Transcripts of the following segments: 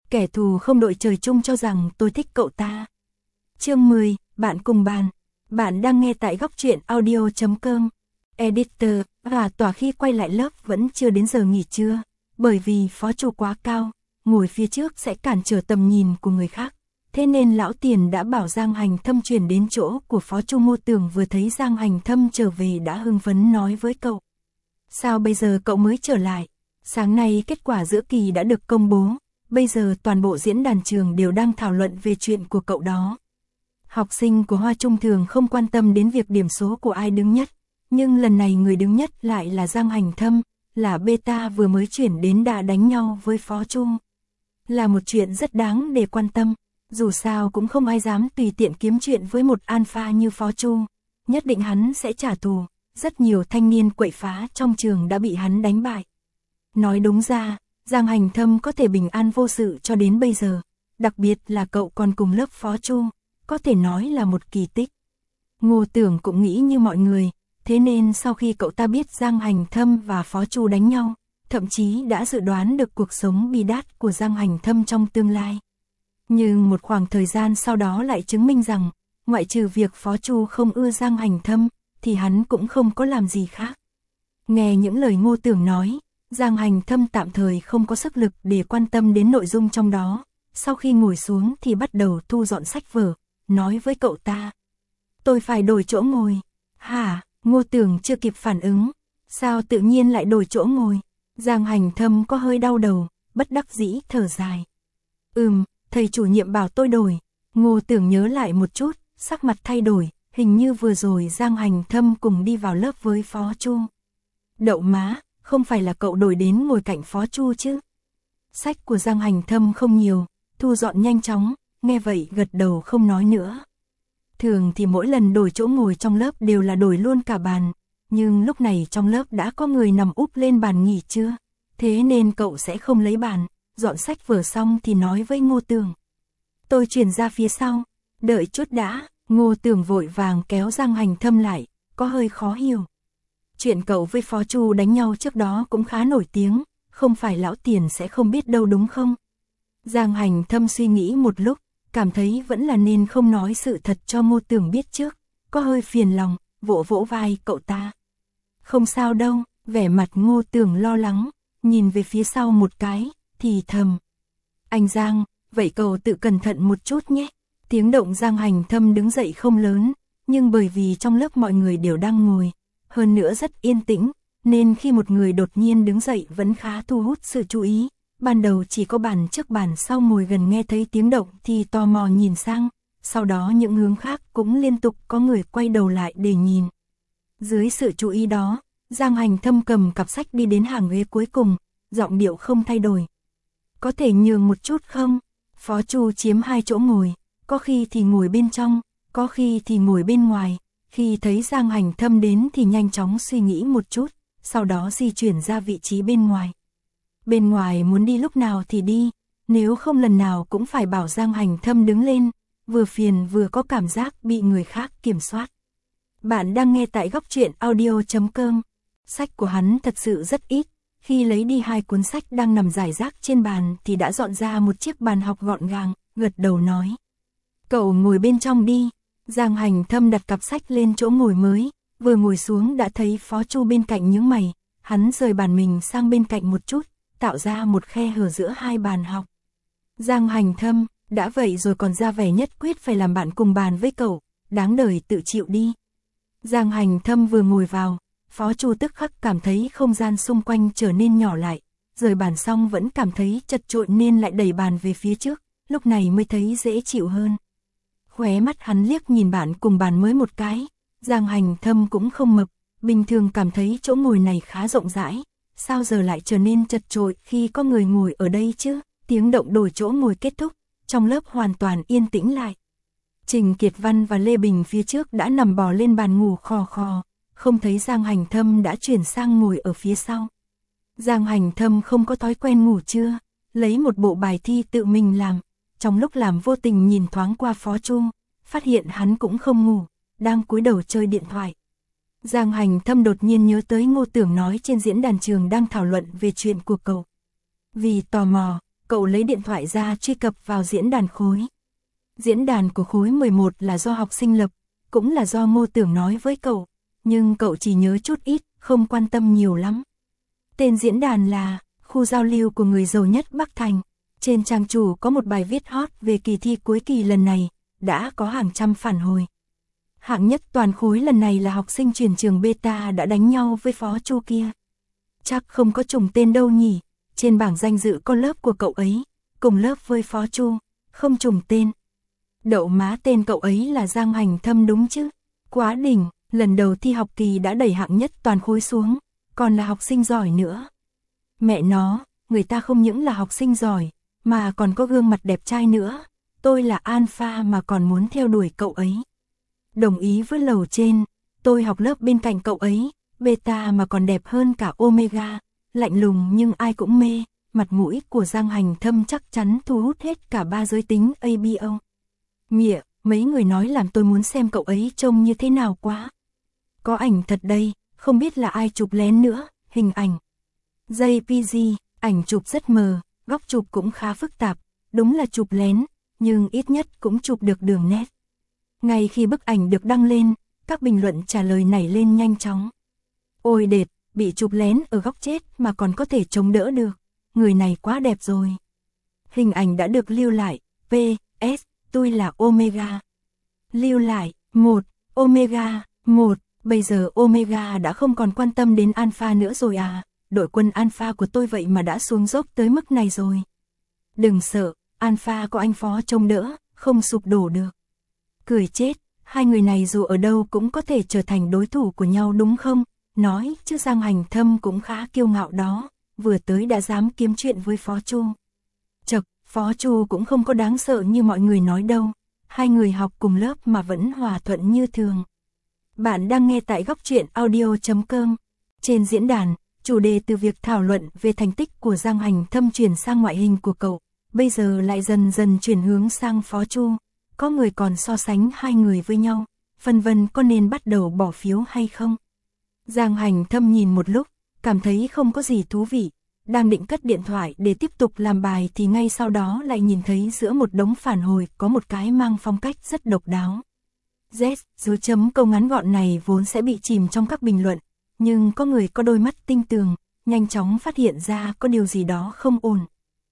Kẻ thù không đội trời chung cho rằng tôi thích cậu ta. Chương 10, bạn cùng bàn. Bạn đang nghe tại góc truyện audio.com. Editor, và tòa khi quay lại lớp vẫn chưa đến giờ nghỉ trưa, bởi vì phó Chu quá cao, ngồi phía trước sẽ cản trở tầm nhìn của người khác. Thế nên lão Tiền đã bảo Giang Hành Thâm chuyển đến chỗ của phó Chu. Ngô Tưởng vừa thấy Giang Hành Thâm trở về đã hưng phấn nói với cậu. Sao bây giờ cậu mới trở lại? Sáng nay kết quả giữa kỳ đã được công bố, bây giờ toàn bộ diễn đàn trường đều đang thảo luận về chuyện của cậu đó. Học sinh của Hoa Trung thường không quan tâm đến việc điểm số của ai đứng nhất, nhưng lần này người đứng nhất lại là Giang Hành Thâm, là beta vừa mới chuyển đến đã đánh nhau với phó Chu. Là một chuyện rất đáng để quan tâm, dù sao cũng không ai dám tùy tiện kiếm chuyện với một alpha như phó Chu, nhất định hắn sẽ trả thù, rất nhiều thanh niên quậy phá trong trường đã bị hắn đánh bại. Nói đúng ra, Giang Hành Thâm có thể bình an vô sự cho đến bây giờ, đặc biệt là cậu còn cùng lớp phó Chu, có thể nói là một kỳ tích. Ngô Tưởng cũng nghĩ như mọi người, thế nên sau khi cậu ta biết Giang Hành Thâm và phó Chu đánh nhau, thậm chí đã dự đoán được cuộc sống bi đát của Giang Hành Thâm trong tương lai. Nhưng một khoảng thời gian sau đó lại chứng minh rằng, ngoại trừ việc phó Chu không ưa Giang Hành Thâm, thì hắn cũng không có làm gì khác. Nghe những lời Ngô Tưởng nói, Giang Hành Thâm tạm thời không có sức lực để quan tâm đến nội dung trong đó. Sau khi ngồi xuống thì bắt đầu thu dọn sách vở, nói với cậu ta. Tôi phải đổi chỗ ngồi. Hả? Ngô Tưởng chưa kịp phản ứng. Sao tự nhiên lại đổi chỗ ngồi? Giang Hành Thâm có hơi đau đầu, bất đắc dĩ thở dài. Thầy chủ nhiệm bảo tôi đổi. Ngô Tưởng nhớ lại một chút, sắc mặt thay đổi, hình như vừa rồi Giang Hành Thâm cùng đi vào lớp với phó Chu. Đậu má, không phải là cậu đổi đến ngồi cạnh phó Chu chứ? Sách của Giang Hành Thâm không nhiều, thu dọn nhanh chóng, nghe vậy gật đầu không nói nữa. Thường thì mỗi lần đổi chỗ ngồi trong lớp đều là đổi luôn cả bàn, nhưng lúc này trong lớp đã có người nằm úp lên bàn nghỉ trưa, thế nên cậu sẽ không lấy bàn, dọn sách vở xong thì nói với Ngô Tưởng. Tôi chuyển ra phía sau, đợi chút đã. Ngô Tưởng vội vàng kéo Giang Hành Thâm lại, có hơi khó hiểu. Chuyện cậu với phó Chu đánh nhau trước đó cũng khá nổi tiếng, không phải lão Tiền sẽ không biết đâu đúng không? Giang Hành Thâm suy nghĩ một lúc, cảm thấy vẫn là nên không nói sự thật cho Ngô Tưởng biết trước, có hơi phiền lòng, vỗ vỗ vai cậu ta. Không sao đâu, vẻ mặt Ngô Tưởng lo lắng, nhìn về phía sau một cái, thì thầm. Anh Giang, vậy cậu tự cẩn thận một chút nhé. Tiếng động Giang Hành Thâm đứng dậy không lớn, nhưng bởi vì trong lớp mọi người đều đang ngồi, hơn nữa rất yên tĩnh, nên khi một người đột nhiên đứng dậy vẫn khá thu hút sự chú ý. Ban đầu chỉ có bàn trước bàn sau ngồi gần nghe thấy tiếng động thì tò mò nhìn sang, sau đó những hướng khác cũng liên tục có người quay đầu lại để nhìn. Dưới sự chú ý đó, Giang Hành Thâm cầm cặp sách đi đến hàng ghế cuối cùng, giọng điệu không thay đổi. Có thể nhường một chút không? Phó Chu chiếm 2 chỗ ngồi, có khi thì ngồi bên trong, có khi thì ngồi bên ngoài. Khi thấy Giang Hành Thâm đến thì nhanh chóng suy nghĩ một chút, sau đó di chuyển ra vị trí bên ngoài. Bên ngoài muốn đi lúc nào thì đi, nếu không lần nào cũng phải bảo Giang Hành Thâm đứng lên, vừa phiền vừa có cảm giác bị người khác kiểm soát. Bạn đang nghe tại góc truyện audio.com. Sách của hắn thật sự rất ít, khi lấy đi 2 cuốn sách đang nằm rải rác trên bàn thì đã dọn ra một chiếc bàn học gọn gàng, gật đầu nói. Cậu ngồi bên trong đi. Giang Hành Thâm đặt cặp sách lên chỗ ngồi mới, vừa ngồi xuống đã thấy phó Chu bên cạnh nhướng mày, hắn rời bàn mình sang bên cạnh một chút, tạo ra một khe hở giữa 2 bàn học. Giang Hành Thâm, đã vậy rồi còn ra vẻ nhất quyết phải làm bạn cùng bàn với cậu, đáng đời tự chịu đi. Giang Hành Thâm vừa ngồi vào, phó Chu tức khắc cảm thấy không gian xung quanh trở nên nhỏ lại, rời bàn xong vẫn cảm thấy chật chội nên lại đẩy bàn về phía trước, lúc này mới thấy dễ chịu hơn. Khóe mắt hắn liếc nhìn bạn cùng bàn mới một cái, Giang Hành Thâm cũng không mập, bình thường cảm thấy chỗ ngồi này khá rộng rãi, sao giờ lại trở nên chật chội khi có người ngồi ở đây chứ? Tiếng động đổi chỗ ngồi kết thúc, trong lớp hoàn toàn yên tĩnh lại. Trình Kiệt Văn và Lê Bình phía trước đã nằm bò lên bàn ngủ khò khò, không thấy Giang Hành Thâm đã chuyển sang ngồi ở phía sau. Giang Hành Thâm không có thói quen ngủ trưa, lấy một bộ bài thi tự mình làm. Trong lúc làm vô tình nhìn thoáng qua phó Chu, phát hiện hắn cũng không ngủ, đang cúi đầu chơi điện thoại. Giang Hành Thâm đột nhiên nhớ tới Ngô Tưởng nói trên diễn đàn trường đang thảo luận về chuyện của cậu. Vì tò mò, cậu lấy điện thoại ra truy cập vào diễn đàn khối. Diễn đàn của khối 11 là do học sinh lập, cũng là do Ngô Tưởng nói với cậu, nhưng cậu chỉ nhớ chút ít, không quan tâm nhiều lắm. Tên diễn đàn là khu giao lưu của người giàu nhất Bắc Thành. Trên trang chủ có một bài viết hot về kỳ thi cuối kỳ lần này, đã có hàng trăm phản hồi. Hạng nhất toàn khối lần này là học sinh chuyển trường Beta đã đánh nhau với Phó Chu kia. Chắc không có trùng tên đâu nhỉ, trên bảng danh dự có lớp của cậu ấy, cùng lớp với Phó Chu, không trùng tên. Đậu má, tên cậu ấy là Giang Hành Thâm đúng chứ, quá đỉnh, lần đầu thi học kỳ đã đẩy hạng nhất toàn khối xuống, còn là học sinh giỏi nữa. Mẹ nó, người ta không những là học sinh giỏi, mà còn có gương mặt đẹp trai nữa, tôi là Alpha mà còn muốn theo đuổi cậu ấy. Đồng ý với lầu trên, tôi học lớp bên cạnh cậu ấy, Beta mà còn đẹp hơn cả Omega, lạnh lùng nhưng ai cũng mê, mặt mũi của Giang Hành Thâm chắc chắn thu hút hết cả ba giới tính ABO. Mịa, mấy người nói làm tôi muốn xem cậu ấy trông như thế nào quá. Có ảnh thật đây, không biết là ai chụp lén nữa, hình ảnh. JPG, ảnh chụp rất mờ, góc chụp cũng khá phức tạp, đúng là chụp lén, nhưng ít nhất cũng chụp được đường nét. Ngay khi bức ảnh được đăng lên, các bình luận trả lời nảy lên nhanh chóng. Ôi đệt, bị chụp lén ở góc chết mà còn có thể chống đỡ được, người này quá đẹp rồi. Hình ảnh đã được lưu lại, PS, tôi là Omega. Lưu lại, 1, Omega, 1, bây giờ Omega đã không còn quan tâm đến Alpha nữa rồi à, đội quân Alpha của tôi vậy mà đã xuống dốc tới mức này rồi. Đừng sợ, Alpha có anh Phó trông đỡ, không sụp đổ được. Cười chết, hai người này dù ở đâu cũng có thể trở thành đối thủ của nhau đúng không? Nói chứ Giang Hành Thâm cũng khá kiêu ngạo đó, vừa tới đã dám kiếm chuyện với Phó Chu. Chật, Phó Chu cũng không có đáng sợ như mọi người nói đâu, hai người học cùng lớp mà vẫn hòa thuận như thường. Bạn đang nghe tại góc truyện audio.com. Trên diễn đàn, chủ đề từ việc thảo luận về thành tích của Giang Hành Thâm chuyển sang ngoại hình của cậu, bây giờ lại dần dần chuyển hướng sang Phó Chu. Có người còn so sánh hai người với nhau, phân vân có nên bắt đầu bỏ phiếu hay không. Giang Hành Thâm nhìn một lúc, cảm thấy không có gì thú vị, đang định cất điện thoại để tiếp tục làm bài thì ngay sau đó lại nhìn thấy giữa một đống phản hồi có một cái mang phong cách rất độc đáo. Z, dấu chấm câu ngắn gọn này vốn sẽ bị chìm trong các bình luận, nhưng có người có đôi mắt tinh tường, nhanh chóng phát hiện ra có điều gì đó không ổn.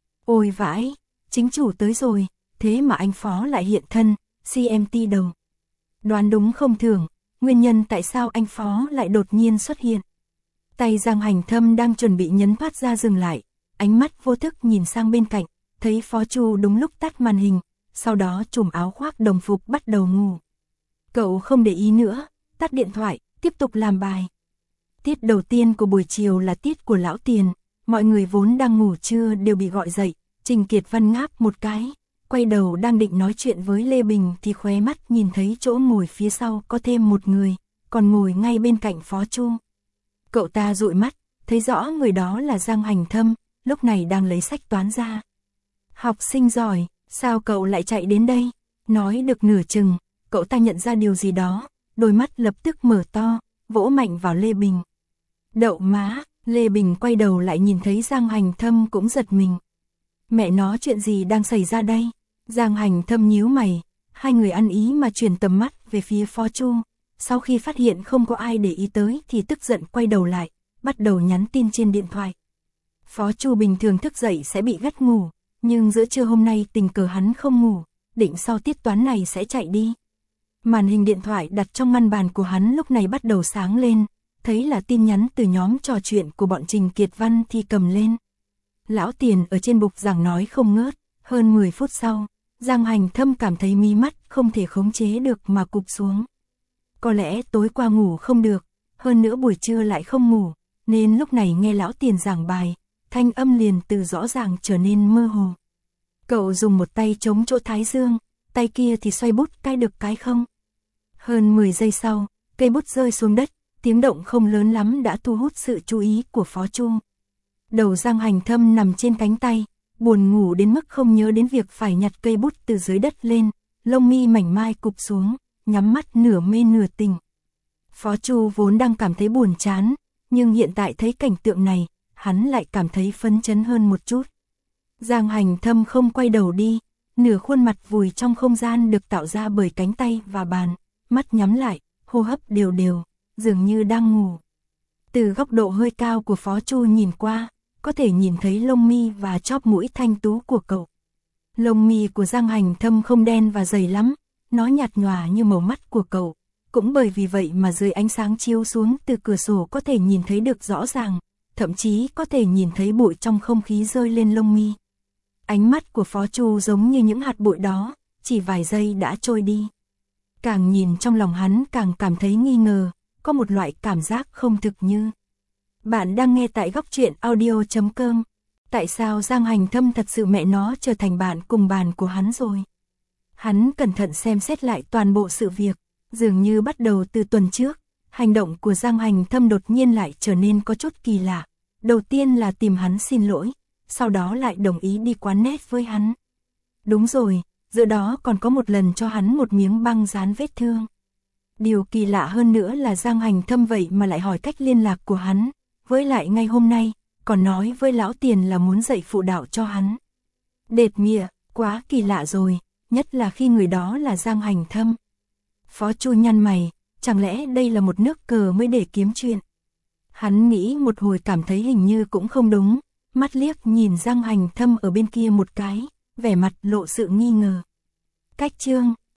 Ôi vãi, chính chủ tới rồi, thế mà anh Phó lại hiện thân, CMT đầu. Đoán đúng không thường, nguyên nhân tại sao anh Phó lại đột nhiên xuất hiện. Tay Giang Hành Thâm đang chuẩn bị nhấn thoát ra dừng lại, ánh mắt vô thức nhìn sang bên cạnh, thấy Phó Chu đúng lúc tắt màn hình, sau đó trùm áo khoác đồng phục bắt đầu ngủ. Cậu không để ý nữa, tắt điện thoại, tiếp tục làm bài. Tiết đầu tiên của buổi chiều là tiết của Lão Tiền, mọi người vốn đang ngủ trưa đều bị gọi dậy, Trình Kiệt Văn ngáp một cái, quay đầu đang định nói chuyện với Lê Bình thì khóe mắt nhìn thấy chỗ ngồi phía sau có thêm một người, còn ngồi ngay bên cạnh Phó Chu. Cậu ta dụi mắt, thấy rõ người đó là Giang Hành Thâm, lúc này đang lấy sách toán ra. Học sinh giỏi, sao cậu lại chạy đến đây? Nói được nửa chừng, cậu ta nhận ra điều gì đó, đôi mắt lập tức mở to, vỗ mạnh vào Lê Bình. Đậu má, Lê Bình quay đầu lại nhìn thấy Giang Hành Thâm cũng giật mình. Mẹ nó, chuyện gì đang xảy ra đây? Giang Hành Thâm nhíu mày, hai người ăn ý mà chuyển tầm mắt về phía Phó Chu. Sau khi phát hiện không có ai để ý tới thì tức giận quay đầu lại, bắt đầu nhắn tin trên điện thoại. Phó Chu bình thường thức dậy sẽ bị gắt ngủ, nhưng giữa trưa hôm nay tình cờ hắn không ngủ, định sau tiết toán này sẽ chạy đi. Màn hình điện thoại đặt trong ngăn bàn của hắn lúc này bắt đầu sáng lên, thấy là tin nhắn từ nhóm trò chuyện của bọn Trình Kiệt Văn thì cầm lên. Lão Tiền ở trên bục giảng nói không ngớt, hơn 10 phút sau, Giang Hành Thâm cảm thấy mí mắt không thể khống chế được mà cụp xuống. Có lẽ tối qua ngủ không được, hơn nữa buổi trưa lại không ngủ, nên lúc này nghe Lão Tiền giảng bài, thanh âm liền từ rõ ràng trở nên mơ hồ. Cậu dùng một tay chống chỗ thái dương, tay kia thì xoay bút cái được cái không. Hơn 10 giây sau, cây bút rơi xuống đất, tiếng động không lớn lắm đã thu hút sự chú ý của Phó Chu. Đầu Giang Hành Thâm nằm trên cánh tay, buồn ngủ đến mức không nhớ đến việc phải nhặt cây bút từ dưới đất lên, lông mi mảnh mai cụp xuống, nhắm mắt nửa mê nửa tỉnh. Phó Chu vốn đang cảm thấy buồn chán, nhưng hiện tại thấy cảnh tượng này, hắn lại cảm thấy phấn chấn hơn một chút. Giang Hành Thâm không quay đầu đi, nửa khuôn mặt vùi trong không gian được tạo ra bởi cánh tay và bàn, mắt nhắm lại, hô hấp đều đều, dường như đang ngủ. Từ góc độ hơi cao của Phó Chu nhìn qua, có thể nhìn thấy lông mi và chóp mũi thanh tú của cậu. Lông mi của Giang Hành Thâm không đen và dày lắm, nó nhạt nhòa như màu mắt của cậu. Cũng bởi vì vậy mà dưới ánh sáng chiếu xuống từ cửa sổ có thể nhìn thấy được rõ ràng, thậm chí có thể nhìn thấy bụi trong không khí rơi lên lông mi. Ánh mắt của Phó Chu giống như những hạt bụi đó, chỉ vài giây đã trôi đi. Càng nhìn trong lòng hắn càng cảm thấy nghi ngờ, có một loại cảm giác không thực như. Bạn đang nghe tại Góc Truyện Audio.com. Tại sao Giang Hành Thâm thật sự mẹ nó trở thành bạn cùng bàn của hắn rồi? Hắn cẩn thận xem xét lại toàn bộ sự việc, dường như bắt đầu từ tuần trước, hành động của Giang Hành Thâm đột nhiên lại trở nên có chút kỳ lạ. Đầu tiên là tìm hắn xin lỗi, sau đó lại đồng ý đi quán net với hắn. Đúng rồi, giữa đó còn có một lần cho hắn một miếng băng dán vết thương. Điều kỳ lạ hơn nữa là Giang Hành Thâm vậy mà lại hỏi cách liên lạc của hắn, với lại ngay hôm nay, còn nói với lão tiền là muốn dạy phụ đạo cho hắn. Đệt mịa, quá kỳ lạ rồi, nhất là khi người đó là Giang Hành Thâm. Phó Chu nhăn mày, chẳng lẽ đây là một nước cờ mới để kiếm chuyện? Hắn nghĩ một hồi cảm thấy hình như cũng không đúng, mắt liếc nhìn Giang Hành Thâm ở bên kia một cái, vẻ mặt lộ sự nghi ngờ. Cách chương